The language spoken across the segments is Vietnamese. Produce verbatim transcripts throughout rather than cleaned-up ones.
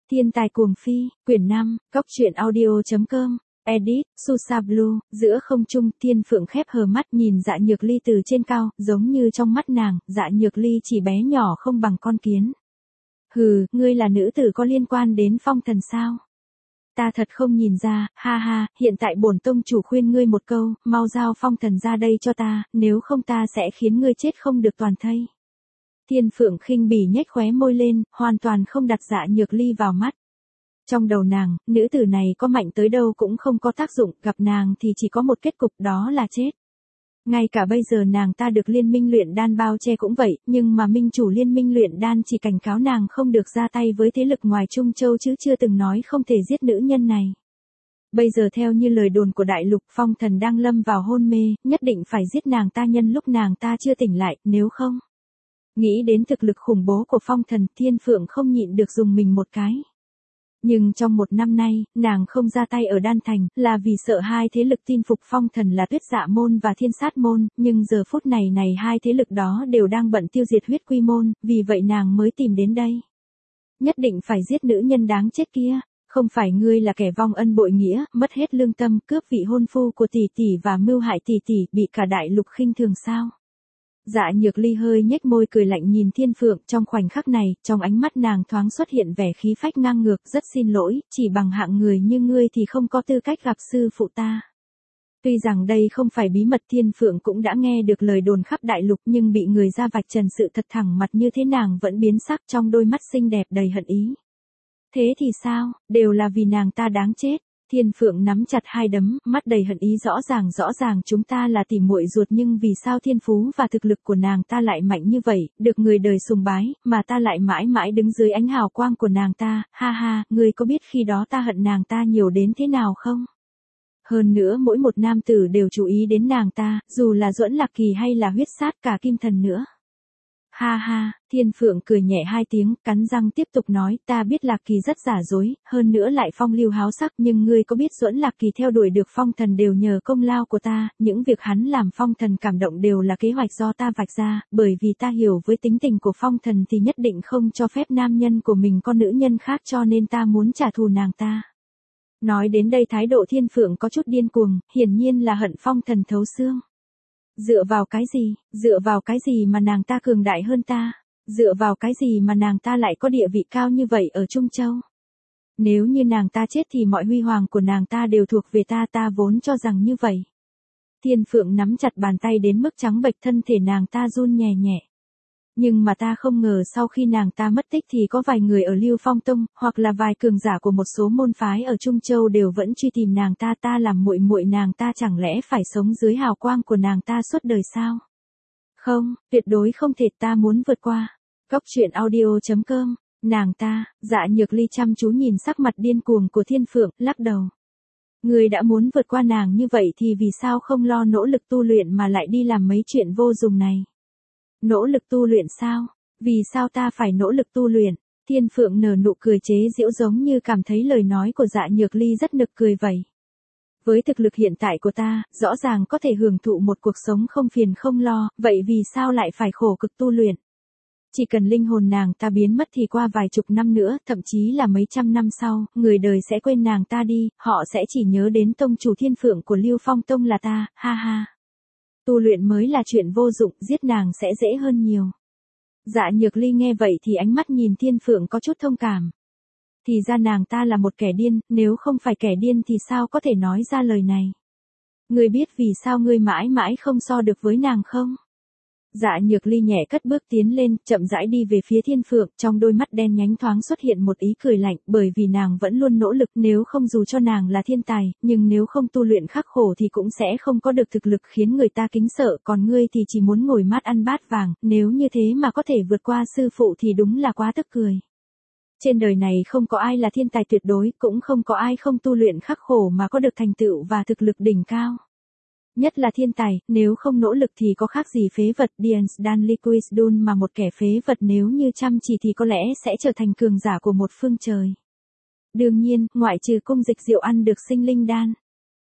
Thiên tài cuồng phi, quyển năm, góc truyện audio.com, edit, Susa Blue, giữa không trung, Thiên Phượng khép hờ mắt nhìn Dạ Nhược Ly từ trên cao, giống như trong mắt nàng, Dạ Nhược Ly chỉ bé nhỏ không bằng con kiến. Hừ, ngươi là nữ tử có liên quan đến phong thần sao? Ta thật không nhìn ra, ha ha, hiện tại bổn tông chủ khuyên ngươi một câu, mau giao phong thần ra đây cho ta, nếu không ta sẽ khiến ngươi chết không được toàn thây. Thiên Phượng khinh bỉ nhếch khóe môi lên, hoàn toàn không đặt Dạ Nhược Ly vào mắt. Trong đầu nàng, nữ tử này có mạnh tới đâu cũng không có tác dụng, gặp nàng thì chỉ có một kết cục, đó là chết. Ngay cả bây giờ nàng ta được liên minh luyện đan bao che cũng vậy, nhưng mà minh chủ liên minh luyện đan chỉ cảnh cáo nàng không được ra tay với thế lực ngoài Trung Châu chứ chưa từng nói không thể giết nữ nhân này. Bây giờ theo như lời đồn của đại lục, phong thần đang lâm vào hôn mê, nhất định phải giết nàng ta nhân lúc nàng ta chưa tỉnh lại, nếu không. Nghĩ đến thực lực khủng bố của phong thần, Thiên Phượng không nhịn được dùng mình một cái. Nhưng trong một năm nay, nàng không ra tay ở Đan Thành, là vì sợ hai thế lực tin phục phong thần là Tuyết Dạ môn và Thiên Sát môn, nhưng giờ phút này này hai thế lực đó đều đang bận tiêu diệt Huyết Quy môn, vì vậy nàng mới tìm đến đây. Nhất định phải giết nữ nhân đáng chết kia, không phải ngươi là kẻ vong ân bội nghĩa, mất hết lương tâm, cướp vị hôn phu của tỷ tỷ và mưu hại tỷ tỷ, bị cả đại lục khinh thường sao? Dạ Nhược Ly hơi nhếch môi cười lạnh nhìn Thiên Phượng, trong khoảnh khắc này, trong ánh mắt nàng thoáng xuất hiện vẻ khí phách ngang ngược, rất xin lỗi, chỉ bằng hạng người như ngươi thì không có tư cách gặp sư phụ ta. Tuy rằng đây không phải bí mật, Thiên Phượng cũng đã nghe được lời đồn khắp đại lục, nhưng bị người ra vạch trần sự thật thẳng mặt như thế nàng vẫn biến sắc, trong đôi mắt xinh đẹp đầy hận ý. Thế thì sao, đều là vì nàng ta đáng chết. Thiên Phượng nắm chặt hai đấm, mắt đầy hận ý, rõ ràng rõ ràng chúng ta là tỉ muội ruột nhưng vì sao thiên phú và thực lực của nàng ta lại mạnh như vậy, được người đời sùng bái, mà ta lại mãi mãi đứng dưới ánh hào quang của nàng ta, ha ha, ngươi có biết khi đó ta hận nàng ta nhiều đến thế nào không? Hơn nữa mỗi một nam tử đều chú ý đến nàng ta, dù là Duẫn Lạc Kỳ hay là Huyết Sát cả Kim Thần nữa. Ha ha, Thiên Phượng cười nhẹ hai tiếng, cắn răng tiếp tục nói, ta biết Lạc Kỳ rất giả dối, hơn nữa lại phong lưu háo sắc, nhưng ngươi có biết Duẫn Lạc Kỳ theo đuổi được phong thần đều nhờ công lao của ta, những việc hắn làm phong thần cảm động đều là kế hoạch do ta vạch ra, bởi vì ta hiểu với tính tình của phong thần thì nhất định không cho phép nam nhân của mình có nữ nhân khác, cho nên ta muốn trả thù nàng ta. Nói đến đây thái độ Thiên Phượng có chút điên cuồng, hiển nhiên là hận phong thần thấu xương. Dựa vào cái gì, dựa vào cái gì mà nàng ta cường đại hơn ta, dựa vào cái gì mà nàng ta lại có địa vị cao như vậy ở Trung Châu. Nếu như nàng ta chết thì mọi huy hoàng của nàng ta đều thuộc về ta, ta vốn cho rằng như vậy. Thiên Phượng nắm chặt bàn tay đến mức trắng bệch, thân thể nàng ta run nhẹ nhẹ. Nhưng mà ta không ngờ sau khi nàng ta mất tích thì có vài người ở Lưu Phong Tông, hoặc là vài cường giả của một số môn phái ở Trung Châu đều vẫn truy tìm nàng ta, ta làm muội muội nàng ta chẳng lẽ phải sống dưới hào quang của nàng ta suốt đời sao? Không, tuyệt đối không thể, ta muốn vượt qua. Góc truyện audio.com, nàng ta, Dạ Nhược Ly chăm chú nhìn sắc mặt điên cuồng của Thiên Phượng, lắc đầu. Người đã muốn vượt qua nàng như vậy thì vì sao không lo nỗ lực tu luyện mà lại đi làm mấy chuyện vô dụng này? Nỗ lực tu luyện sao? Vì sao ta phải nỗ lực tu luyện? Thiên Phượng nở nụ cười chế giễu giống như cảm thấy lời nói của Dạ Nhược Ly rất nực cười vậy. Với thực lực hiện tại của ta, rõ ràng có thể hưởng thụ một cuộc sống không phiền không lo, vậy vì sao lại phải khổ cực tu luyện? Chỉ cần linh hồn nàng ta biến mất thì qua vài chục năm nữa, thậm chí là mấy trăm năm sau, người đời sẽ quên nàng ta đi, họ sẽ chỉ nhớ đến tông chủ Thiên Phượng của Lưu Phong Tông là ta, ha ha. Tu luyện mới là chuyện vô dụng, giết nàng sẽ dễ hơn nhiều. Dạ Nhược Ly nghe vậy thì ánh mắt nhìn Thiên Phượng có chút thông cảm. Thì ra nàng ta là một kẻ điên, nếu không phải kẻ điên thì sao có thể nói ra lời này. Ngươi biết vì sao ngươi mãi mãi không so được với nàng không? Dạ Nhược Ly nhẹ cất bước tiến lên, chậm rãi đi về phía Thiên Phượng, trong đôi mắt đen nhánh thoáng xuất hiện một ý cười lạnh, bởi vì nàng vẫn luôn nỗ lực, nếu không dù cho nàng là thiên tài, nhưng nếu không tu luyện khắc khổ thì cũng sẽ không có được thực lực khiến người ta kính sợ, còn ngươi thì chỉ muốn ngồi mát ăn bát vàng, nếu như thế mà có thể vượt qua sư phụ thì đúng là quá tức cười. Trên đời này không có ai là thiên tài tuyệt đối, cũng không có ai không tu luyện khắc khổ mà có được thành tựu và thực lực đỉnh cao. Nhất là thiên tài, nếu không nỗ lực thì có khác gì phế vật. Dians Dan Liquid Dun mà một kẻ phế vật nếu như chăm chỉ thì có lẽ sẽ trở thành cường giả của một phương trời. Đương nhiên, ngoại trừ cung dịch diệu ăn được sinh linh đan.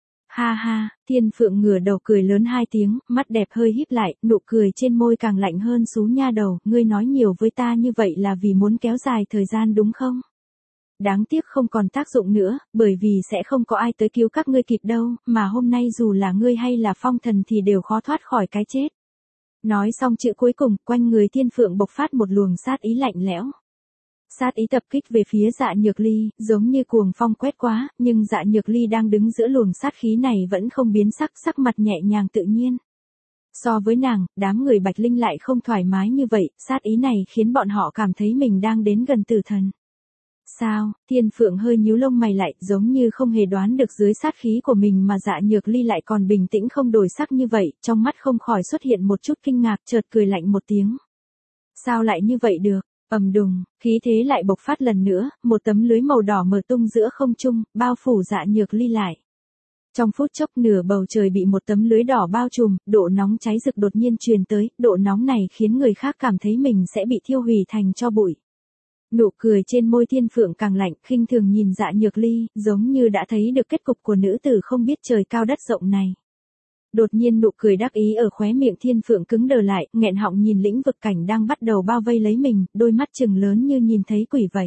Ha ha, Thiên Phượng ngửa đầu cười lớn hai tiếng, mắt đẹp hơi híp lại, nụ cười trên môi càng lạnh hơn xú nha đầu, ngươi nói nhiều với ta như vậy là vì muốn kéo dài thời gian đúng không? đáng tiếc không còn tác dụng nữa, bởi vì sẽ không có ai tới cứu các ngươi kịp đâu, mà hôm nay dù là ngươi hay là phong thần thì đều khó thoát khỏi cái chết. Nói xong chữ cuối cùng, quanh người Thiên Phượng bộc phát một luồng sát ý lạnh lẽo. Sát ý tập kích về phía Dạ Nhược Ly, giống như cuồng phong quét qua, nhưng Dạ Nhược Ly đang đứng giữa luồng sát khí này vẫn không biến sắc, sắc mặt nhẹ nhàng tự nhiên. So với nàng, đám người Bạch Linh lại không thoải mái như vậy, sát ý này khiến bọn họ cảm thấy mình đang đến gần tử thần. Sao? Thiên Phượng hơi nhíu lông mày lại, giống như không hề đoán được dưới sát khí của mình mà Dạ Nhược Ly lại còn bình tĩnh không đổi sắc như vậy, trong mắt không khỏi xuất hiện một chút kinh ngạc, chợt cười lạnh một tiếng. Sao lại như vậy được? Ầm đùng, khí thế lại bộc phát lần nữa, một tấm lưới màu đỏ mở tung giữa không trung, bao phủ Dạ Nhược Ly lại. Trong phút chốc nửa bầu trời bị một tấm lưới đỏ bao trùm, độ nóng cháy rực đột nhiên truyền tới, độ nóng này khiến người khác cảm thấy mình sẽ bị thiêu hủy thành tro bụi. Nụ cười trên môi Thiên Phượng càng lạnh, khinh thường nhìn Dạ Nhược Ly, giống như đã thấy được kết cục của nữ tử không biết trời cao đất rộng này. Đột nhiên nụ cười đắc ý ở khóe miệng Thiên Phượng cứng đờ lại, nghẹn họng nhìn lĩnh vực cảnh đang bắt đầu bao vây lấy mình, đôi mắt trừng lớn như nhìn thấy quỷ vậy.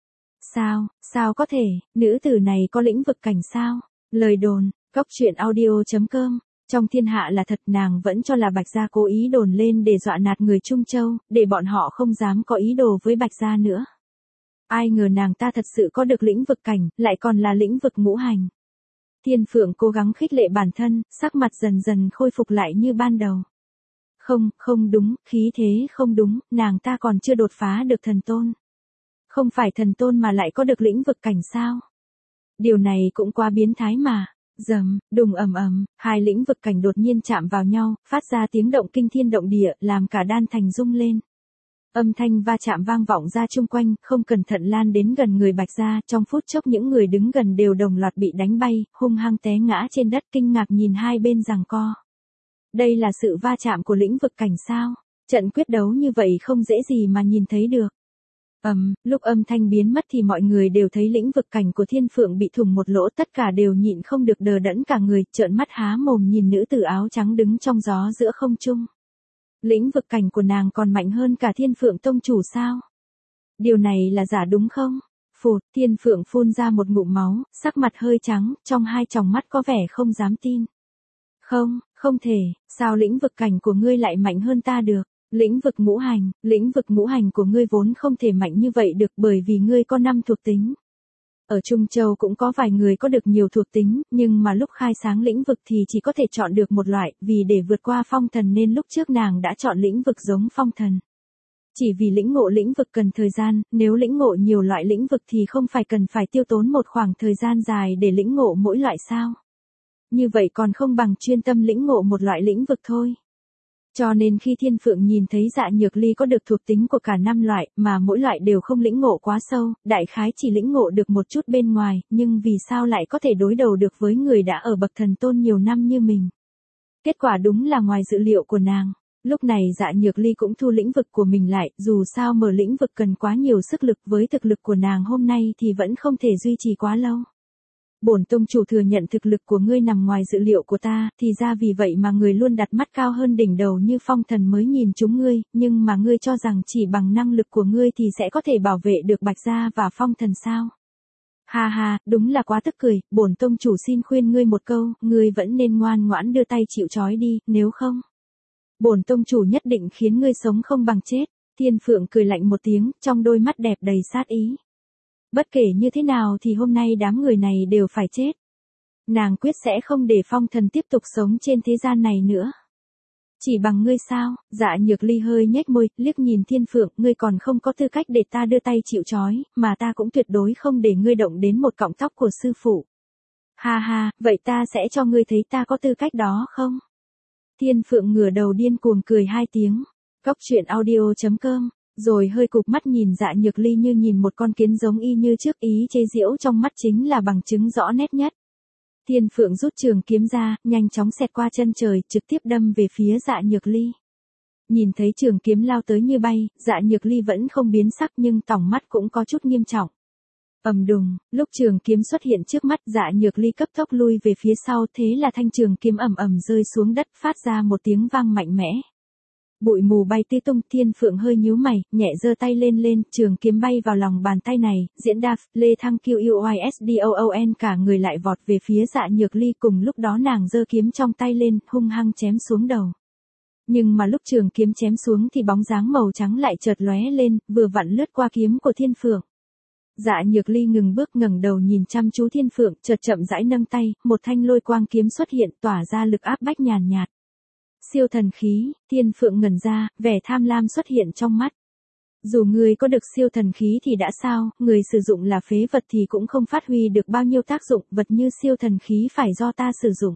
Sao, sao có thể, nữ tử này có lĩnh vực cảnh sao? Lời đồn, cóc truyện audio chấm com. Trong thiên hạ là thật, nàng vẫn cho là Bạch Gia cố ý đồn lên để dọa nạt người Trung Châu, để bọn họ không dám có ý đồ với Bạch Gia nữa. Ai ngờ nàng ta thật sự có được lĩnh vực cảnh, lại còn là lĩnh vực ngũ hành. Thiên Phượng cố gắng khích lệ bản thân, sắc mặt dần dần khôi phục lại như ban đầu. Không, không đúng, khí thế không đúng, nàng ta còn chưa đột phá được thần tôn. Không phải thần tôn mà lại có được lĩnh vực cảnh sao? Điều này cũng quá biến thái mà. Dầm, đùng ầm ầm, hai lĩnh vực cảnh đột nhiên chạm vào nhau, phát ra tiếng động kinh thiên động địa, làm cả đan thành rung lên. Âm thanh va chạm vang vọng ra chung quanh, không cẩn thận lan đến gần người Bạch Gia, trong phút chốc những người đứng gần đều đồng loạt bị đánh bay, hung hăng té ngã trên đất kinh ngạc nhìn hai bên giằng co. Đây là sự va chạm của lĩnh vực cảnh sao? Trận quyết đấu như vậy không dễ gì mà nhìn thấy được. Ầm, um, lúc âm thanh biến mất thì mọi người đều thấy lĩnh vực cảnh của Thiên Phượng bị thủng một lỗ, tất cả đều nhịn không được đờ đẫn cả người, trợn mắt há mồm nhìn nữ tử áo trắng đứng trong gió giữa không trung. Lĩnh vực cảnh của nàng còn mạnh hơn cả Thiên Phượng tông chủ sao? Điều này là giả đúng không? Phụt, Thiên Phượng phun ra một ngụm máu, sắc mặt hơi trắng, trong hai tròng mắt có vẻ không dám tin. Không, không thể, sao lĩnh vực cảnh của ngươi lại mạnh hơn ta được? Lĩnh vực ngũ hành, lĩnh vực ngũ hành của ngươi vốn không thể mạnh như vậy được bởi vì ngươi có năm thuộc tính. Ở Trung Châu cũng có vài người có được nhiều thuộc tính, nhưng mà lúc khai sáng lĩnh vực thì chỉ có thể chọn được một loại, vì để vượt qua phong thần nên lúc trước nàng đã chọn lĩnh vực giống phong thần. Chỉ vì lĩnh ngộ lĩnh vực cần thời gian, nếu lĩnh ngộ nhiều loại lĩnh vực thì không phải cần phải tiêu tốn một khoảng thời gian dài để lĩnh ngộ mỗi loại sao. Như vậy còn không bằng chuyên tâm lĩnh ngộ một loại lĩnh vực thôi. Cho nên khi Thiên Phượng nhìn thấy Dạ Nhược Ly có được thuộc tính của cả năm loại, mà mỗi loại đều không lĩnh ngộ quá sâu, đại khái chỉ lĩnh ngộ được một chút bên ngoài, nhưng vì sao lại có thể đối đầu được với người đã ở bậc thần tôn nhiều năm như mình. Kết quả đúng là ngoài dự liệu của nàng. Lúc này Dạ Nhược Ly cũng thu lĩnh vực của mình lại, dù sao mở lĩnh vực cần quá nhiều sức lực, với thực lực của nàng hôm nay thì vẫn không thể duy trì quá lâu. Bổn tông chủ thừa nhận thực lực của ngươi nằm ngoài dự liệu của ta, thì ra vì vậy mà người luôn đặt mắt cao hơn đỉnh đầu như phong thần mới nhìn chúng ngươi, nhưng mà ngươi cho rằng chỉ bằng năng lực của ngươi thì sẽ có thể bảo vệ được Bạch Gia và phong thần sao? Ha ha, đúng là quá tức cười, bổn tông chủ xin khuyên ngươi một câu, ngươi vẫn nên ngoan ngoãn đưa tay chịu trói đi, nếu không, bổn tông chủ nhất định khiến ngươi sống không bằng chết. Thiên Phượng cười lạnh một tiếng, trong đôi mắt đẹp đầy sát ý. Bất kể như thế nào thì hôm nay đám người này đều phải chết. Nàng quyết sẽ không để phong thần tiếp tục sống trên thế gian này nữa. Chỉ bằng ngươi sao? Dạ Nhược Ly hơi nhếch môi, liếc nhìn Thiên Phượng, ngươi còn không có tư cách để ta đưa tay chịu trói, mà ta cũng tuyệt đối không để ngươi động đến một cọng tóc của sư phụ. Ha ha, vậy ta sẽ cho ngươi thấy ta có tư cách đó không? Thiên Phượng ngửa đầu điên cuồng cười hai tiếng. Cóc truyện audio chấm com. Rồi hơi cụp mắt nhìn Dạ Nhược Ly như nhìn một con kiến giống y như trước, ý chế giễu trong mắt chính là bằng chứng rõ nét nhất. Thiên Phượng rút trường kiếm ra, nhanh chóng xẹt qua chân trời, trực tiếp đâm về phía Dạ Nhược Ly. Nhìn thấy trường kiếm lao tới như bay, Dạ Nhược Ly vẫn không biến sắc nhưng tỏng mắt cũng có chút nghiêm trọng. Ầm đùng, lúc trường kiếm xuất hiện trước mắt, Dạ Nhược Ly cấp tốc lui về phía sau, thế là thanh trường kiếm ầm ầm rơi xuống đất, phát ra một tiếng vang mạnh mẽ. Bụi mù bay tứ tung, Thiên Phượng hơi nhíu mày, nhẹ giơ tay lên lên, trường kiếm bay vào lòng bàn tay này, diễn đạp, lê thăng Q U I S D O O N cả người lại vọt về phía Dạ Nhược Ly, cùng lúc đó nàng giơ kiếm trong tay lên, hung hăng chém xuống đầu. Nhưng mà lúc trường kiếm chém xuống thì bóng dáng màu trắng lại chợt lóe lên, vừa vặn lướt qua kiếm của Thiên Phượng. Dạ Nhược Ly ngừng bước ngẩng đầu nhìn chăm chú Thiên Phượng, chợt chậm rãi nâng tay, một thanh lôi quang kiếm xuất hiện, tỏa ra lực áp bách nhàn nhạt. Siêu thần khí, Thiên Phượng ngẩn ra, vẻ tham lam xuất hiện trong mắt. Dù người có được siêu thần khí thì đã sao, người sử dụng là phế vật thì cũng không phát huy được bao nhiêu tác dụng, vật như siêu thần khí phải do ta sử dụng.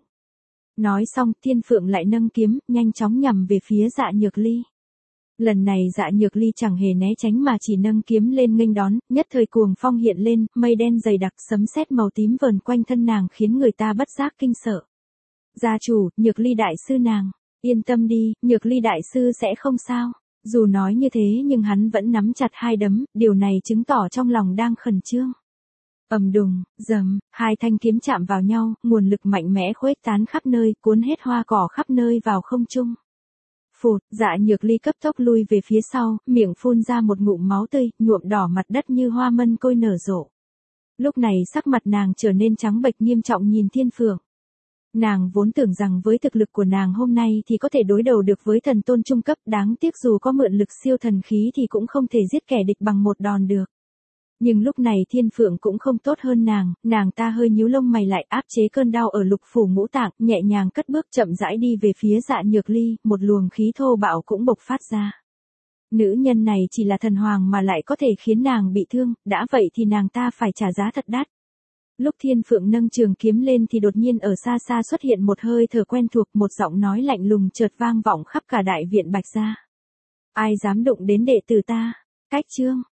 Nói xong, Thiên Phượng lại nâng kiếm, nhanh chóng nhằm về phía Dạ Nhược Ly. Lần này Dạ Nhược Ly chẳng hề né tránh mà chỉ nâng kiếm lên nghênh đón, nhất thời cuồng phong hiện lên, mây đen dày đặc, sấm sét màu tím vờn quanh thân nàng khiến người ta bất giác kinh sợ. Gia chủ, Nhược Ly đại sư nàng, yên tâm đi, Nhược Ly đại sư sẽ không sao. Dù nói như thế nhưng hắn vẫn nắm chặt hai đấm, điều này chứng tỏ trong lòng đang khẩn trương. Ầm đùng, rầm, hai thanh kiếm chạm vào nhau, nguồn lực mạnh mẽ khuếch tán khắp nơi, cuốn hết hoa cỏ khắp nơi vào không trung. Phụt, Dạ Nhược Ly cấp tốc lui về phía sau, miệng phun ra một ngụm máu tươi, nhuộm đỏ mặt đất như hoa mân côi nở rộ. Lúc này sắc mặt nàng trở nên trắng bệch nghiêm trọng nhìn Thiên Phượng. Nàng vốn tưởng rằng với thực lực của nàng hôm nay thì có thể đối đầu được với thần tôn trung cấp, đáng tiếc dù có mượn lực siêu thần khí thì cũng không thể giết kẻ địch bằng một đòn được. Nhưng lúc này Thiên Phượng cũng không tốt hơn nàng, nàng ta hơi nhíu lông mày lại, áp chế cơn đau ở lục phủ ngũ tạng, nhẹ nhàng cất bước chậm rãi đi về phía Dạ Nhược Ly, một luồng khí thô bạo cũng bộc phát ra. Nữ nhân này chỉ là thần hoàng mà lại có thể khiến nàng bị thương, đã vậy thì nàng ta phải trả giá thật đắt. Lúc Thiên Phượng nâng trường kiếm lên thì đột nhiên ở xa xa xuất hiện một hơi thở quen thuộc, một giọng nói lạnh lùng chợt vang vọng khắp cả đại viện Bạch gia. Ai dám đụng đến đệ tử ta? Cách chương